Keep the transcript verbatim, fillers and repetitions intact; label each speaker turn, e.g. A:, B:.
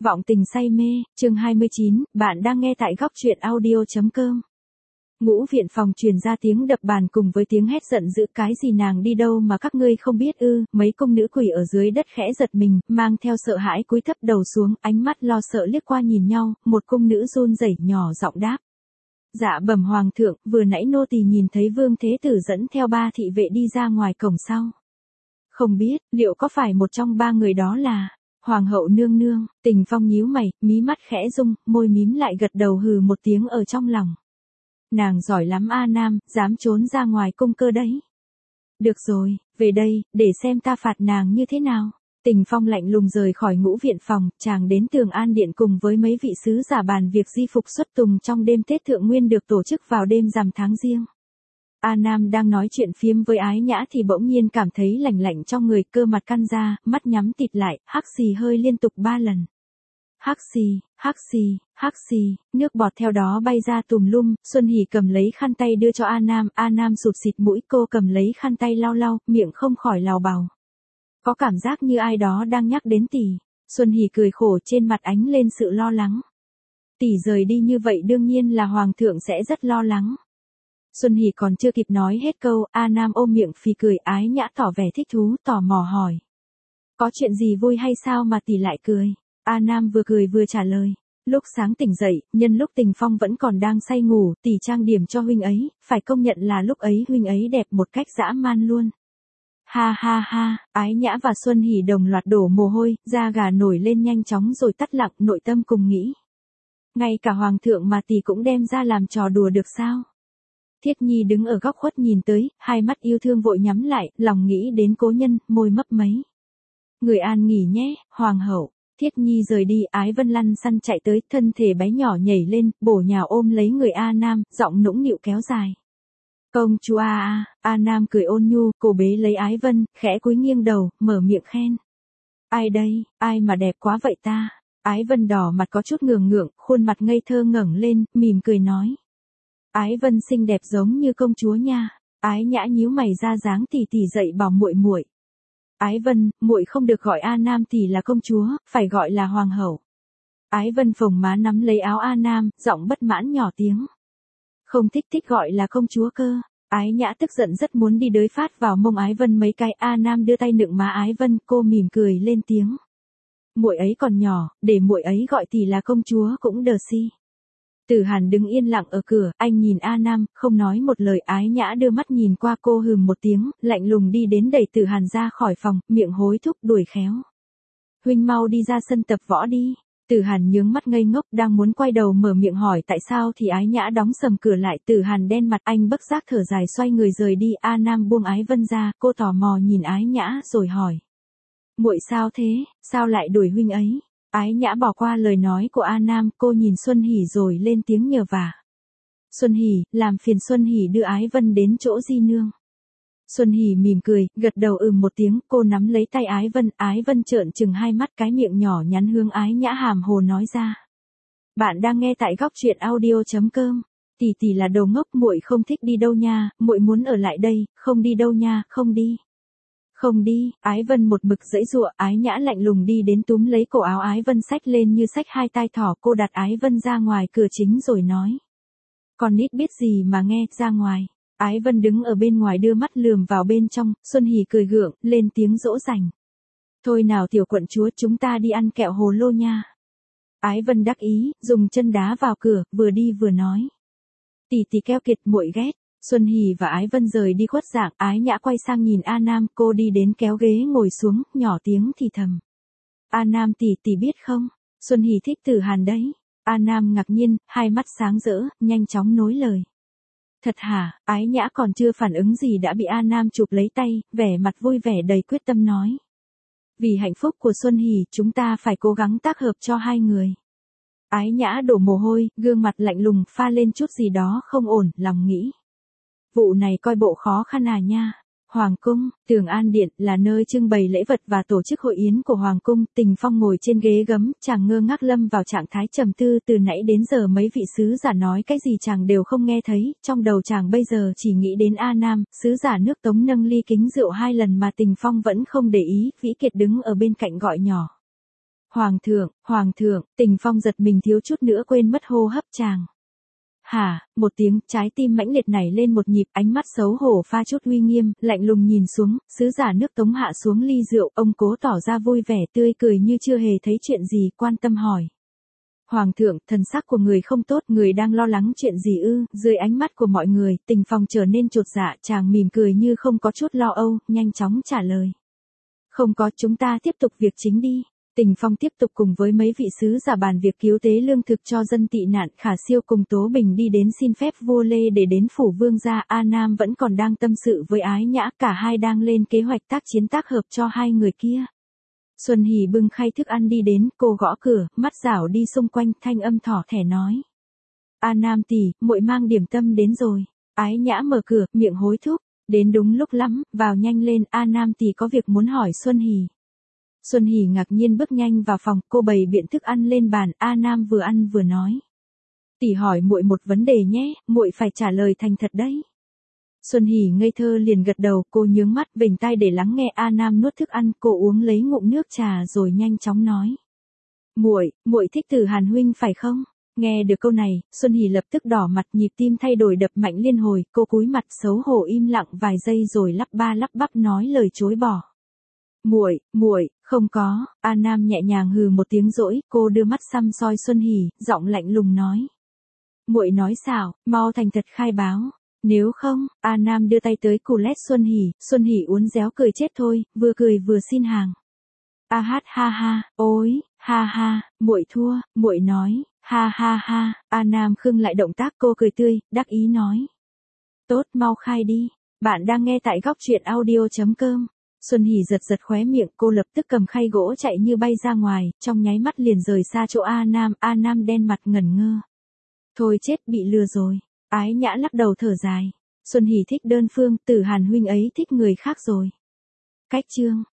A: Vọng tình say mê, chương hai mươi chín, bạn đang nghe tại góc truyện audio.com. Ngũ viện phòng truyền ra tiếng đập bàn cùng với tiếng hét giận dữ, cái gì nàng đi đâu mà các ngươi không biết ư? Mấy cung nữ quỳ ở dưới đất khẽ giật mình, mang theo sợ hãi cúi thấp đầu xuống, ánh mắt lo sợ liếc qua nhìn nhau, một cung nữ run rẩy nhỏ giọng đáp. Dạ bẩm hoàng thượng, vừa nãy nô tỳ nhìn thấy Vương Thế Tử dẫn theo ba thị vệ đi ra ngoài cổng sau. Không biết, liệu có phải một trong ba người đó là... Hoàng hậu nương nương, Tình Phong nhíu mày, mí mắt khẽ rung, môi mím lại gật đầu hừ một tiếng ở trong lòng. Nàng giỏi lắm A Nam, dám trốn ra ngoài cung cơ đấy. Được rồi, về đây, để xem ta phạt nàng như thế nào. Tình Phong lạnh lùng rời khỏi ngũ viện phòng, chàng đến Tường An Điện cùng với mấy vị sứ giả bàn việc di phục xuất tùng trong đêm Tết Thượng Nguyên được tổ chức vào đêm rằm tháng Giêng. A Nam đang nói chuyện phiếm với Ái Nhã thì bỗng nhiên cảm thấy lạnh lạnh trong người, cơ mặt căng ra, mắt nhắm tịt lại, hắc xì hơi liên tục ba lần. Hắc xì, hắc xì, hắc xì, nước bọt theo đó bay ra tùm lum. Xuân Hỉ cầm lấy khăn tay đưa cho A Nam, A Nam sụt xịt mũi, cô cầm lấy khăn tay lau lau, miệng không khỏi lào bào. Có cảm giác như ai đó đang nhắc đến tỷ. Xuân Hỉ cười khổ, trên mặt ánh lên sự lo lắng. Tỷ rời đi như vậy đương nhiên là hoàng thượng sẽ rất lo lắng. Xuân Hỉ còn chưa kịp nói hết câu, A Nam ôm miệng phì cười, Ái Nhã tỏ vẻ thích thú, tò mò hỏi. Có chuyện gì vui hay sao mà tỷ lại cười? A Nam vừa cười vừa trả lời. Lúc sáng tỉnh dậy, nhân lúc Tình Phong vẫn còn đang say ngủ, tỷ trang điểm cho huynh ấy, phải công nhận là lúc ấy huynh ấy đẹp một cách dã man luôn. Ha ha ha, Ái Nhã và Xuân Hỉ đồng loạt đổ mồ hôi, da gà nổi lên nhanh chóng rồi tắt lặng, nội tâm cùng nghĩ. Ngay cả hoàng thượng mà tỷ cũng đem ra làm trò đùa được sao? Thiết Nhi đứng ở góc khuất nhìn tới, hai mắt yêu thương vội nhắm lại, lòng nghĩ đến cố nhân, môi mấp máy. Người an nghỉ nhé, hoàng hậu. Thiết Nhi rời đi, Ái Vân lăn xăn chạy tới, thân thể bé nhỏ nhảy lên, bổ nhào ôm lấy người A Nam, giọng nũng nịu kéo dài. Công chúa A A, A Nam cười ôn nhu, cô bế lấy Ái Vân, khẽ cúi nghiêng đầu, mở miệng khen. Ai đây, ai mà đẹp quá vậy ta? Ái Vân đỏ mặt có chút ngượng ngượng, khuôn mặt ngây thơ ngẩng lên, mỉm cười nói. Ái Vân xinh đẹp giống như công chúa nha. Ái Nhã nhíu mày ra dáng tỷ tỷ dậy bảo muội muội. Ái Vân, muội không được gọi A Nam tỷ là công chúa, phải gọi là hoàng hậu. Ái Vân phồng má nắm lấy áo A Nam, giọng bất mãn nhỏ tiếng. Không thích thích gọi là công chúa cơ. Ái Nhã tức giận rất muốn đi đới phát vào mông Ái Vân mấy cái. A Nam đưa tay nựng má Ái Vân, cô mỉm cười lên tiếng. Muội ấy còn nhỏ, để muội ấy gọi tỷ là công chúa cũng đờ si. Tử Hàn đứng yên lặng ở cửa, anh nhìn A Nam, không nói một lời. Ái Nhã đưa mắt nhìn qua cô, hừm một tiếng, lạnh lùng đi đến đẩy Tử Hàn ra khỏi phòng, miệng hối thúc đuổi khéo. Huynh mau đi ra sân tập võ đi. Tử Hàn nhướng mắt ngây ngốc, đang muốn quay đầu mở miệng hỏi tại sao thì Ái Nhã đóng sầm cửa lại. Tử Hàn đen mặt, anh bất giác thở dài xoay người rời đi. A Nam buông Ái Vân ra, cô tò mò nhìn Ái Nhã rồi hỏi. Muội sao thế, sao lại đuổi huynh ấy? Ái Nhã bỏ qua lời nói của A Nam, cô nhìn Xuân Hỉ rồi lên tiếng nhờ vả. Xuân Hỉ, làm phiền Xuân Hỉ đưa Ái Vân đến chỗ di nương. Xuân Hỉ mỉm cười, gật đầu ừm một tiếng, cô nắm lấy tay Ái Vân, Ái Vân trợn trừng hai mắt, cái miệng nhỏ nhắn hướng Ái Nhã hàm hồ nói ra. Bạn đang nghe tại góc truyện audio.com. Tỷ tỷ là đồ ngốc, muội không thích đi đâu nha, muội muốn ở lại đây, không đi đâu nha, không đi. Không đi, Ái Vân một mực giãy giụa. Ái Nhã lạnh lùng đi đến túm lấy cổ áo Ái Vân xách lên như xách hai tai thỏ, cô đặt Ái Vân ra ngoài cửa chính rồi nói. Con nít biết gì mà nghe, ra ngoài. Ái Vân đứng ở bên ngoài đưa mắt lườm vào bên trong, Xuân Hỉ cười gượng, lên tiếng dỗ dành. Thôi nào tiểu quận chúa, chúng ta đi ăn kẹo hồ lô nha. Ái Vân đắc ý, dùng chân đá vào cửa, vừa đi vừa nói. Tỷ tỷ keo kiệt, muội ghét. Xuân Hỉ và Ái Vân rời đi khuất dạng, Ái Nhã quay sang nhìn A Nam, cô đi đến kéo ghế ngồi xuống, nhỏ tiếng thì thầm. A Nam tỷ tỷ biết không, Xuân Hỉ thích Tử Hàn đấy. A Nam ngạc nhiên, hai mắt sáng rỡ, nhanh chóng nối lời. Thật hả? Ái Nhã còn chưa phản ứng gì đã bị A Nam chụp lấy tay, vẻ mặt vui vẻ đầy quyết tâm nói. Vì hạnh phúc của Xuân Hỉ, chúng ta phải cố gắng tác hợp cho hai người. Ái Nhã đổ mồ hôi, gương mặt lạnh lùng, pha lên chút gì đó không ổn, lòng nghĩ. Vụ này coi bộ khó khăn à nha. Hoàng cung, Tường An Điện là nơi trưng bày lễ vật và tổ chức hội yến của Hoàng cung. Tình Phong ngồi trên ghế gấm, chàng ngơ ngác lâm vào trạng thái trầm tư. Từ nãy đến giờ mấy vị sứ giả nói cái gì chàng đều không nghe thấy, trong đầu chàng bây giờ chỉ nghĩ đến A Nam. Sứ giả nước Tống nâng ly kính rượu hai lần mà Tình Phong vẫn không để ý. Vĩ Kiệt đứng ở bên cạnh gọi nhỏ. Hoàng thượng, hoàng thượng, Tình Phong giật mình thiếu chút nữa quên mất hô hấp chàng. Hả, một tiếng, trái tim mãnh liệt nảy lên một nhịp, ánh mắt xấu hổ pha chút uy nghiêm, lạnh lùng nhìn xuống, sứ giả nước Tống hạ xuống ly rượu, ông cố tỏ ra vui vẻ tươi cười như chưa hề thấy chuyện gì, quan tâm hỏi. Hoàng thượng, thần sắc của người không tốt, người đang lo lắng chuyện gì ư? Dưới ánh mắt của mọi người, Tình Phong trở nên chột dạ, chàng mỉm cười như không có chút lo âu, nhanh chóng trả lời. Không có, chúng ta tiếp tục việc chính đi. Tình Phong tiếp tục cùng với mấy vị sứ giả bàn việc cứu tế lương thực cho dân tị nạn. Khả Siêu cùng Tố Bình đi đến xin phép vua Lê để đến phủ vương gia. A Nam vẫn còn đang tâm sự với Ái Nhã, cả hai đang lên kế hoạch tác chiến tác hợp cho hai người kia. Xuân Hỷ bưng khay thức ăn đi đến, cô gõ cửa, mắt rảo đi xung quanh, thanh âm thỏ thẻ nói. A Nam tỷ, muội mang điểm tâm đến rồi. Ái Nhã mở cửa, miệng hối thúc, đến đúng lúc lắm, vào nhanh lên, A Nam tỷ có việc muốn hỏi Xuân Hỷ. Xuân Hỷ ngạc nhiên bước nhanh vào phòng, cô bày biện thức ăn lên bàn, A Nam vừa ăn vừa nói. Tỷ hỏi muội một vấn đề nhé, muội phải trả lời thành thật đấy. Xuân Hỷ ngây thơ liền gật đầu, cô nhướng mắt, vểnh tai để lắng nghe. A Nam nuốt thức ăn, cô uống lấy ngụm nước trà rồi nhanh chóng nói. Muội, muội thích Tử Hàn huynh phải không? Nghe được câu này, Xuân Hỷ lập tức đỏ mặt, nhịp tim thay đổi đập mạnh liên hồi, cô cúi mặt xấu hổ im lặng vài giây rồi lắp ba lắp bắp nói lời chối bỏ. Muội, muội, không có. A Nam nhẹ nhàng hừ một tiếng dỗi, cô đưa mắt săm soi Xuân Hỷ, giọng lạnh lùng nói. Muội nói xảo, mau thành thật khai báo. Nếu không, A Nam đưa tay tới cù lét Xuân Hỷ, Xuân Hỷ uốn réo cười chết thôi, vừa cười vừa xin hàng. A hát ha ha, ôi, ha ha, muội thua, muội nói, ha ha ha. A Nam khưng lại động tác, cô cười tươi, đắc ý nói. Tốt, mau khai đi. Bạn đang nghe tại góc truyện audio chấm com. Xuân Hỷ giật giật khóe miệng, cô lập tức cầm khay gỗ chạy như bay ra ngoài, trong nháy mắt liền rời xa chỗ A Nam. A Nam đen mặt ngẩn ngơ. Thôi chết, bị lừa rồi. Ái Nhã lắc đầu thở dài. Xuân Hỷ thích đơn phương, Tử Hàn huynh ấy thích người khác rồi. Cách chương